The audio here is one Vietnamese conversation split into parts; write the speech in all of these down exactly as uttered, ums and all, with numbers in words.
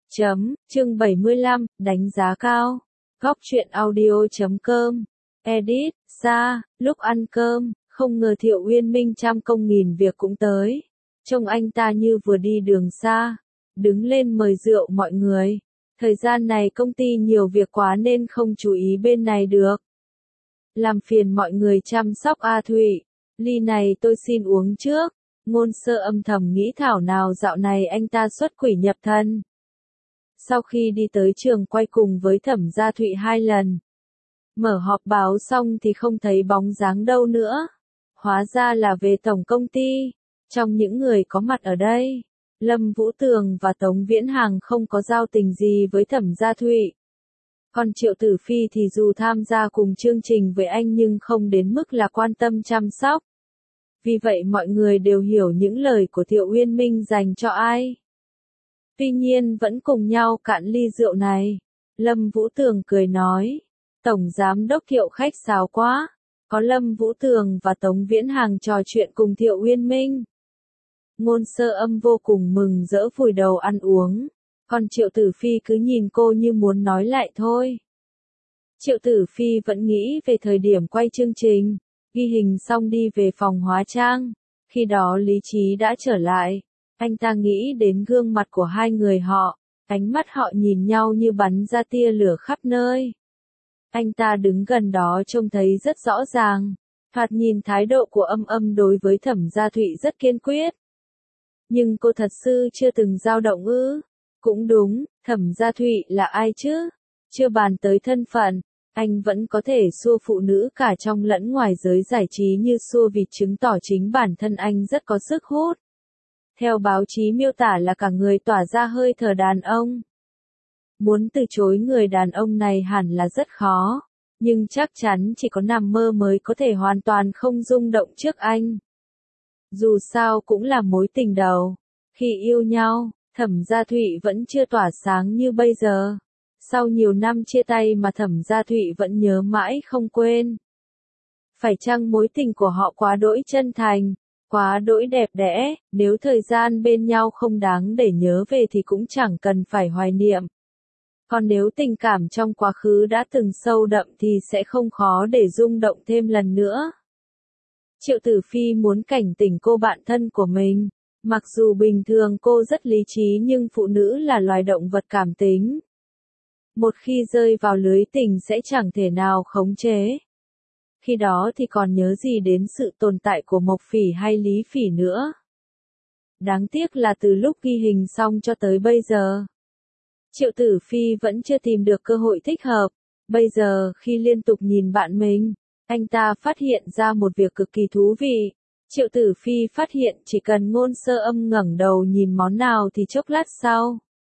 Chấm, chương bảy mươi lăm, đánh giá cao. Góc truyện audio chấm com. Edit, Sa, lúc ăn cơm, không ngờ Thiệu Uyên Minh trăm công nghìn việc cũng tới. Trông anh ta như vừa đi đường xa, đứng lên mời rượu mọi người. Thời gian này công ty nhiều việc quá nên không chú ý bên này được. Làm phiền mọi người chăm sóc A Thụy. Ly này tôi xin uống trước. Ngôn Sơ âm thầm nghĩ thảo nào dạo này anh ta xuất quỷ nhập thân. Sau khi đi tới trường quay cùng với Thẩm Gia Thụy hai lần, mở họp báo xong thì không thấy bóng dáng đâu nữa. Hóa ra là về tổng công ty. Trong những người có mặt ở đây, Lâm Vũ Tường và Tống Viễn Hằng không có giao tình gì với Thẩm Gia Thụy. Còn Triệu Tử Phi thì dù tham gia cùng chương trình với anh nhưng không đến mức là quan tâm chăm sóc. Vì vậy mọi người đều hiểu những lời của Thiệu Uyên Minh dành cho ai. Tuy nhiên vẫn cùng nhau cạn ly rượu này. Lâm Vũ Tường cười nói, Tổng Giám đốc Thiệu khách sáo quá. Có Lâm Vũ Tường và Tống Viễn Hằng trò chuyện cùng Thiệu Uyên Minh. Ngôn Sơ âm vô cùng mừng rỡ vùi đầu ăn uống. Còn Triệu Tử Phi cứ nhìn cô như muốn nói lại thôi. Triệu Tử Phi vẫn nghĩ về thời điểm quay chương trình. Ghi hình xong đi về phòng hóa trang. Khi đó lý trí đã trở lại. Anh ta nghĩ đến gương mặt của hai người họ. Ánh mắt họ nhìn nhau như bắn ra tia lửa khắp nơi. Anh ta đứng gần đó trông thấy rất rõ ràng. Thoạt nhìn thái độ của Âm Âm đối với Thẩm Gia Thụy rất kiên quyết. Nhưng cô thật sự chưa từng dao động ư? Cũng đúng, Thẩm Gia Thụy là ai chứ? Chưa bàn tới thân phận, anh vẫn có thể xua phụ nữ cả trong lẫn ngoài giới giải trí như xua vịt, chứng tỏ chính bản thân anh rất có sức hút. Theo báo chí miêu tả là cả người tỏa ra hơi thở đàn ông. Muốn từ chối người đàn ông này hẳn là rất khó, nhưng chắc chắn chỉ có nằm mơ mới có thể hoàn toàn không rung động trước anh. Dù sao cũng là mối tình đầu. Khi yêu nhau, Thẩm Gia Thụy vẫn chưa tỏa sáng như bây giờ. Sau nhiều năm chia tay mà Thẩm Gia Thụy vẫn nhớ mãi không quên. Phải chăng mối tình của họ quá đỗi chân thành, quá đỗi đẹp đẽ, nếu thời gian bên nhau không đáng để nhớ về thì cũng chẳng cần phải hoài niệm. Còn nếu tình cảm trong quá khứ đã từng sâu đậm thì sẽ không khó để rung động thêm lần nữa. Triệu Tử Phi muốn cảnh tỉnh cô bạn thân của mình. Mặc dù bình thường cô rất lý trí nhưng phụ nữ là loài động vật cảm tính. Một khi rơi vào lưới tình sẽ chẳng thể nào khống chế. Khi đó thì còn nhớ gì đến sự tồn tại của Mộc Phỉ hay Lý Phỉ nữa. Đáng tiếc là từ lúc ghi hình xong cho tới bây giờ, Triệu Tử Phi vẫn chưa tìm được cơ hội thích hợp. Bây giờ khi liên tục nhìn bạn mình, anh ta phát hiện ra một việc cực kỳ thú vị. Triệu Tử Phi phát hiện chỉ cần Ngôn Sơ âm ngẩng đầu nhìn món nào thì chốc lát sau,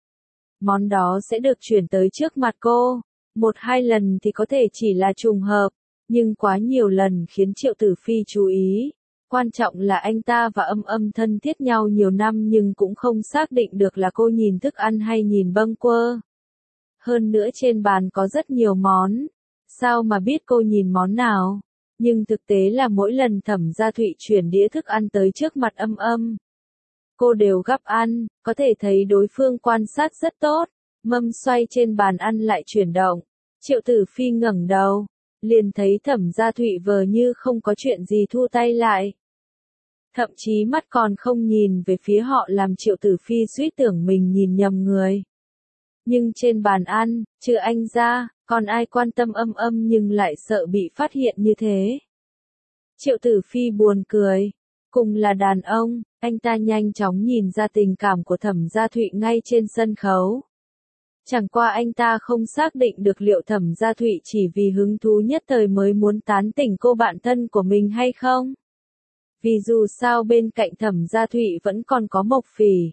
món đó sẽ được chuyển tới trước mặt cô. Một hai lần thì có thể chỉ là trùng hợp, nhưng quá nhiều lần khiến Triệu Tử Phi chú ý. Quan trọng là anh ta và Âm Âm thân thiết nhau nhiều năm nhưng cũng không xác định được là cô nhìn thức ăn hay nhìn bâng quơ. Hơn nữa trên bàn có rất nhiều món. Sao mà biết cô nhìn món nào? Nhưng thực tế là mỗi lần Thẩm Gia Thụy chuyển đĩa thức ăn tới trước mặt Âm Âm, cô đều gắp ăn, có thể thấy đối phương quan sát rất tốt. Mâm xoay trên bàn ăn lại chuyển động. Triệu Tử Phi ngẩng đầu, liền thấy Thẩm Gia Thụy vờ như không có chuyện gì thu tay lại. Thậm chí mắt còn không nhìn về phía họ làm Triệu Tử Phi suýt tưởng mình nhìn nhầm người. Nhưng trên bàn ăn, trừ anh ra, còn ai quan tâm Âm Âm nhưng lại sợ bị phát hiện như thế. Triệu Tử Phi buồn cười. Cùng là đàn ông, anh ta nhanh chóng nhìn ra tình cảm của Thẩm Gia Thụy ngay trên sân khấu. Chẳng qua anh ta không xác định được liệu Thẩm Gia Thụy chỉ vì hứng thú nhất thời mới muốn tán tỉnh cô bạn thân của mình hay không. Vì dù sao bên cạnh Thẩm Gia Thụy vẫn còn có Mộc Phỉ.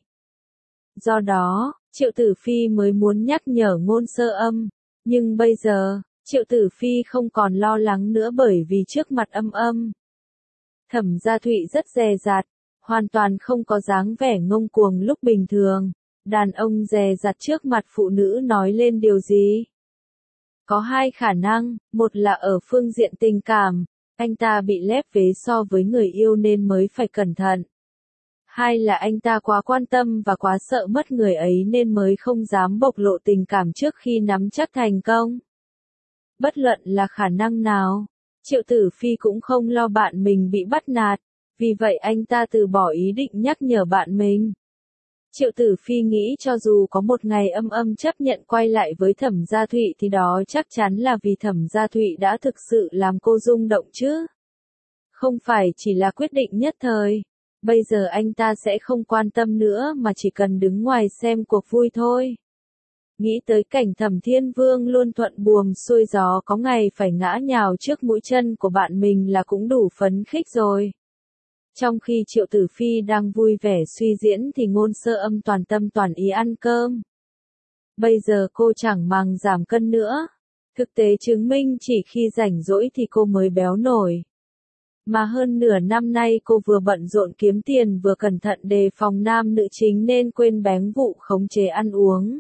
Do đó, Triệu Tử Phi mới muốn nhắc nhở Ngôn Sơ âm. Nhưng bây giờ, Triệu Tử Phi không còn lo lắng nữa bởi vì trước mặt Âm Âm, Thẩm Gia Thụy rất dè dặt, hoàn toàn không có dáng vẻ ngông cuồng lúc bình thường. Đàn ông dè dặt trước mặt phụ nữ nói lên điều gì? Có hai khả năng, một là ở phương diện tình cảm, anh ta bị lép vế so với người yêu nên mới phải cẩn thận. Hai là anh ta quá quan tâm và quá sợ mất người ấy nên mới không dám bộc lộ tình cảm trước khi nắm chắc thành công. Bất luận là khả năng nào, Triệu Tử Phi cũng không lo bạn mình bị bắt nạt, vì vậy anh ta từ bỏ ý định nhắc nhở bạn mình. Triệu Tử Phi nghĩ cho dù có một ngày Âm Âm chấp nhận quay lại với Thẩm Gia Thụy thì đó chắc chắn là vì Thẩm Gia Thụy đã thực sự làm cô rung động chứ. Không phải chỉ là quyết định nhất thời. Bây giờ anh ta sẽ không quan tâm nữa mà chỉ cần đứng ngoài xem cuộc vui thôi. Nghĩ tới cảnh Thẩm Thiên Vương luôn thuận buồm xuôi gió có ngày phải ngã nhào trước mũi chân của bạn mình là cũng đủ phấn khích rồi. Trong khi Triệu Tử Phi đang vui vẻ suy diễn thì Ngôn Sơ Âm toàn tâm toàn ý ăn cơm. Bây giờ cô chẳng màng giảm cân nữa. Thực tế chứng minh chỉ khi rảnh rỗi thì cô mới béo nổi. Mà hơn nửa năm nay cô vừa bận rộn kiếm tiền vừa cẩn thận đề phòng nam nữ chính nên quên bén vụ khống chế ăn uống.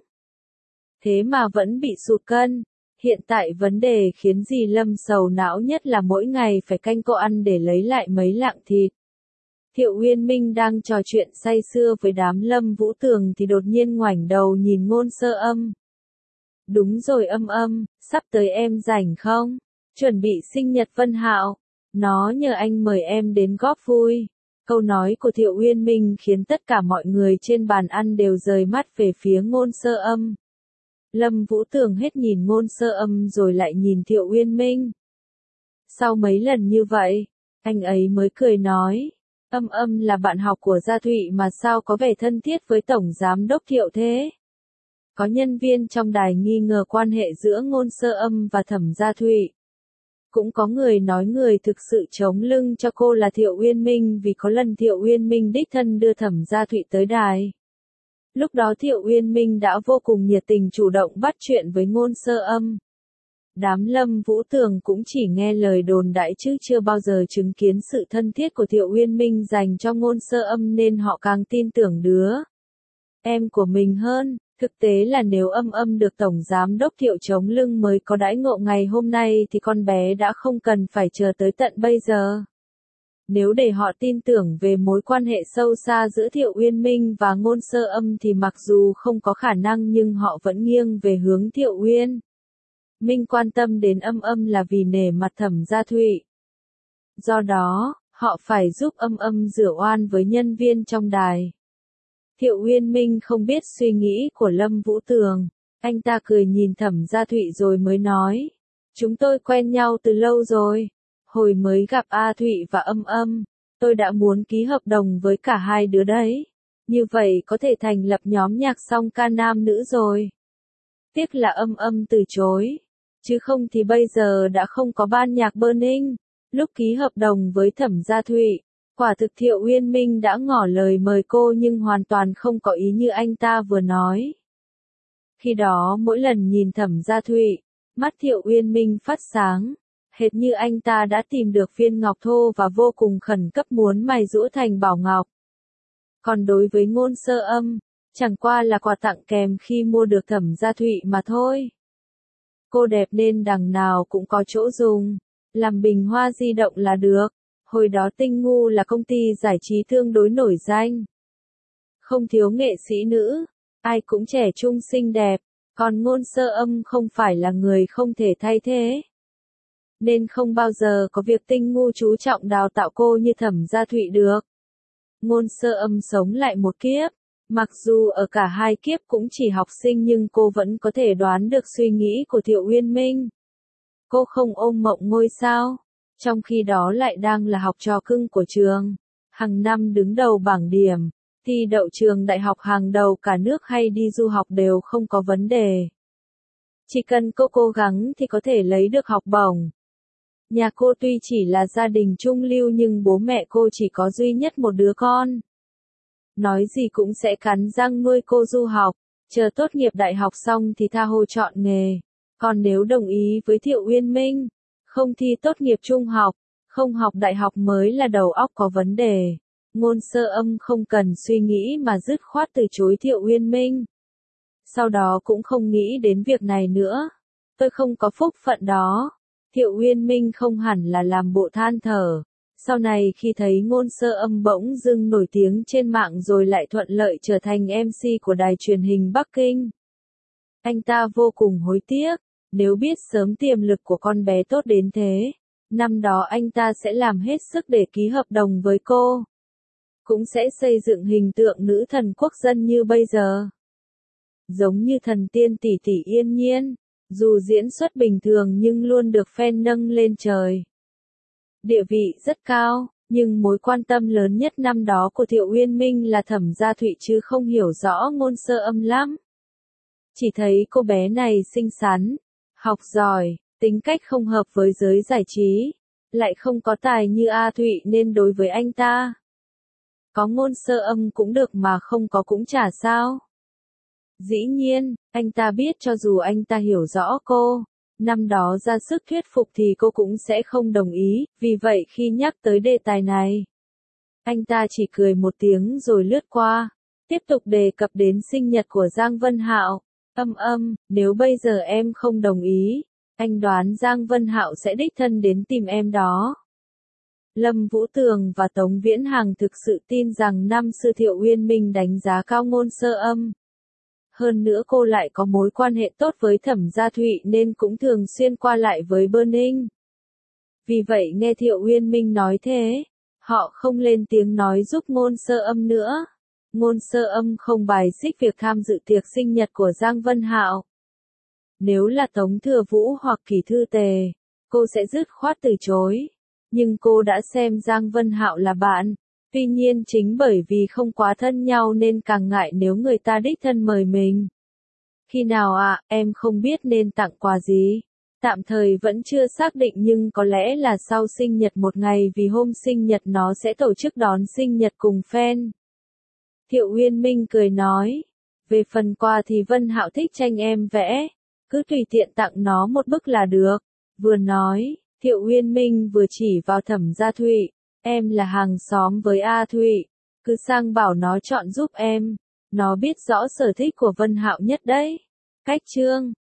Thế mà vẫn bị sụt cân. Hiện tại vấn đề khiến dì Lâm sầu não nhất là mỗi ngày phải canh cô ăn để lấy lại mấy lạng thịt. Thiệu Uyên Minh đang trò chuyện say sưa với đám Lâm Vũ Tường thì đột nhiên ngoảnh đầu nhìn Ngôn Sơ Âm. Đúng rồi Âm Âm, sắp tới em rảnh không? Chuẩn bị sinh nhật Vân Hạo. Nó nhờ anh mời em đến góp vui. Câu nói của Thiệu Uyên Minh khiến tất cả mọi người trên bàn ăn đều rời mắt về phía Ngôn Sơ Âm. Lâm Vũ Tường hết nhìn Ngôn Sơ Âm rồi lại nhìn Thiệu Uyên Minh. Sau mấy lần như vậy, anh ấy mới cười nói, Âm Âm là bạn học của Gia Thụy mà sao có vẻ thân thiết với Tổng Giám Đốc Thiệu thế? Có nhân viên trong đài nghi ngờ quan hệ giữa Ngôn Sơ Âm và Thẩm Gia Thụy. Cũng có người nói người thực sự chống lưng cho cô là Thiệu Uyên Minh vì có lần Thiệu Uyên Minh đích thân đưa Thẩm Gia Thụy tới đài. Lúc đó Thiệu Uyên Minh đã vô cùng nhiệt tình chủ động bắt chuyện với Ngôn Sơ Âm. Đám Lâm Vũ Tường cũng chỉ nghe lời đồn đại chứ chưa bao giờ chứng kiến sự thân thiết của Thiệu Uyên Minh dành cho Ngôn Sơ Âm nên họ càng tin tưởng đứa em của mình hơn. Thực tế là nếu Âm Âm được Tổng Giám Đốc Thiệu chống lưng mới có đãi ngộ ngày hôm nay thì con bé đã không cần phải chờ tới tận bây giờ. Nếu để họ tin tưởng về mối quan hệ sâu xa giữa Thiệu Uyên Minh và Ngôn Sơ Âm thì mặc dù không có khả năng nhưng họ vẫn nghiêng về hướng Thiệu Uyên Minh quan tâm đến Âm Âm là vì nể mặt Thẩm Gia Thụy. Do đó, họ phải giúp Âm Âm rửa oan với nhân viên trong đài. Thiệu Uyên Minh không biết suy nghĩ của Lâm Vũ Tường. Anh ta cười nhìn Thẩm Gia Thụy rồi mới nói. Chúng tôi quen nhau từ lâu rồi. Hồi mới gặp A Thụy và Âm Âm, tôi đã muốn ký hợp đồng với cả hai đứa đấy. Như vậy có thể thành lập nhóm nhạc song ca nam nữ rồi. Tiếc là Âm Âm từ chối. Chứ không thì bây giờ đã không có ban nhạc Burning. Lúc ký hợp đồng với Thẩm Gia Thụy, quả thực Thiệu Uyên Minh đã ngỏ lời mời cô nhưng hoàn toàn không có ý như anh ta vừa nói. Khi đó mỗi lần nhìn Thẩm Gia Thụy, mắt Thiệu Uyên Minh phát sáng, hệt như anh ta đã tìm được viên ngọc thô và vô cùng khẩn cấp muốn mài giũa thành bảo ngọc. Còn đối với Ngôn Sơ Âm, chẳng qua là quà tặng kèm khi mua được Thẩm Gia Thụy mà thôi. Cô đẹp nên đằng nào cũng có chỗ dùng, làm bình hoa di động là được. Hồi đó Tinh Ngu là công ty giải trí tương đối nổi danh. Không thiếu nghệ sĩ nữ, ai cũng trẻ trung xinh đẹp, còn Ngôn Sơ Âm không phải là người không thể thay thế. Nên không bao giờ có việc Tinh Ngu chú trọng đào tạo cô như Thẩm Gia Thụy được. Ngôn Sơ Âm sống lại một kiếp, mặc dù ở cả hai kiếp cũng chỉ học sinh nhưng cô vẫn có thể đoán được suy nghĩ của Thiệu Uyên Minh. Cô không ôm mộng ngôi sao. Trong khi đó lại đang là học trò cưng của trường, hàng năm đứng đầu bảng điểm, thi đậu trường đại học hàng đầu cả nước hay đi du học đều không có vấn đề. Chỉ cần cô cố gắng thì có thể lấy được học bổng. Nhà cô tuy chỉ là gia đình trung lưu nhưng bố mẹ cô chỉ có duy nhất một đứa con. Nói gì cũng sẽ cắn răng nuôi cô du học, chờ tốt nghiệp đại học xong thì tha hồ chọn nghề. Còn nếu đồng ý với Thiệu Uyên Minh, không thi tốt nghiệp trung học, không học đại học mới là đầu óc có vấn đề. Ngôn Sơ Âm không cần suy nghĩ mà dứt khoát từ chối Thiệu Uyên Minh. Sau đó cũng không nghĩ đến việc này nữa. Tôi không có phúc phận đó. Thiệu Uyên Minh không hẳn là làm bộ than thở. Sau này khi thấy Ngôn Sơ Âm bỗng dưng nổi tiếng trên mạng rồi lại thuận lợi trở thành em xê của đài truyền hình Bắc Kinh, anh ta vô cùng hối tiếc. Nếu biết sớm tiềm lực của con bé tốt đến thế, năm đó anh ta sẽ làm hết sức để ký hợp đồng với cô. Cũng sẽ xây dựng hình tượng nữ thần quốc dân như bây giờ. Giống như thần tiên tỷ tỷ Yên Nhiên, dù diễn xuất bình thường nhưng luôn được fan nâng lên trời. Địa vị rất cao, nhưng mối quan tâm lớn nhất năm đó của Thiệu Uyên Minh là Thẩm Gia Thụy chứ không hiểu rõ Ngôn Sơ Âm lắm. Chỉ thấy cô bé này xinh xắn, học giỏi, tính cách không hợp với giới giải trí, lại không có tài như A Thụy nên đối với anh ta, có Ngôn Sơ Âm cũng được mà không có cũng chả sao. Dĩ nhiên, anh ta biết cho dù anh ta hiểu rõ cô, năm đó ra sức thuyết phục thì cô cũng sẽ không đồng ý, vì vậy khi nhắc tới đề tài này, anh ta chỉ cười một tiếng rồi lướt qua, tiếp tục đề cập đến sinh nhật của Giang Vân Hạo. Âm âm, nếu bây giờ em không đồng ý, anh đoán Giang Vân Hạo sẽ đích thân đến tìm em đó. Lâm Vũ Tường và Tống Viễn Hằng thực sự tin rằng năm xưa Thiệu Uyên Minh đánh giá cao Ngôn Sơ Âm. Hơn nữa cô lại có mối quan hệ tốt với Thẩm Gia Thụy nên cũng thường xuyên qua lại với Burning. Vì vậy nghe Thiệu Uyên Minh nói thế, họ không lên tiếng nói giúp Ngôn Sơ Âm nữa. Ngôn Sơ Âm không bài xích việc tham dự tiệc sinh nhật của Giang Vân Hạo. Nếu là Tống Thừa Vũ hoặc Kỳ Thư Tề, cô sẽ dứt khoát từ chối. Nhưng cô đã xem Giang Vân Hạo là bạn, tuy nhiên chính bởi vì không quá thân nhau nên càng ngại nếu người ta đích thân mời mình. Khi nào ạ, à, em không biết nên tặng quà gì. Tạm thời vẫn chưa xác định nhưng có lẽ là sau sinh nhật một ngày vì hôm sinh nhật nó sẽ tổ chức đón sinh nhật cùng fan. Thiệu Uyên Minh cười nói, về phần quà thì Vân Hạo thích tranh em vẽ, cứ tùy tiện tặng nó một bức là được. Vừa nói, Thiệu Uyên Minh vừa chỉ vào Thẩm Gia Thụy, em là hàng xóm với A Thụy, cứ sang bảo nó chọn giúp em, nó biết rõ sở thích của Vân Hạo nhất đấy. Cách chương